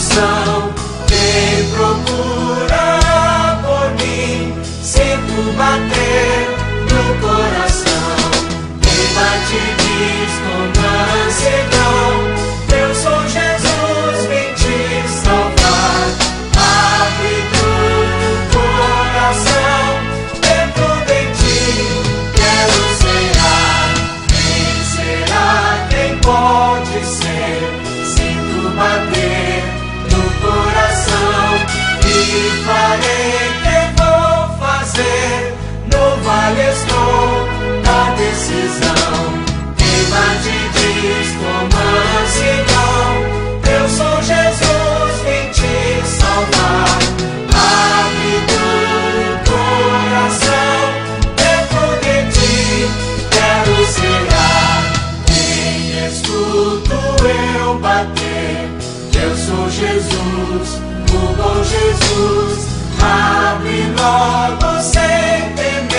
coração. Quem procura por mim, sinto bater no coração. Quem bate diz com mansidão: eu sou Jesus, vim te salvar. Abre teu coração, dentro de ti quero cear. Quem será, quem pode ser? Sinto bater no coração e farei, que vou fazer? No vale estou na decisão. Quem bate diz com mansidão: eu sou Jesus, vim te salvar. Abre teu coração, dentro de ti quero cear. Quem escuto eu bater, eu sou Jesus, o bom Jesus. Abre logo sem temer.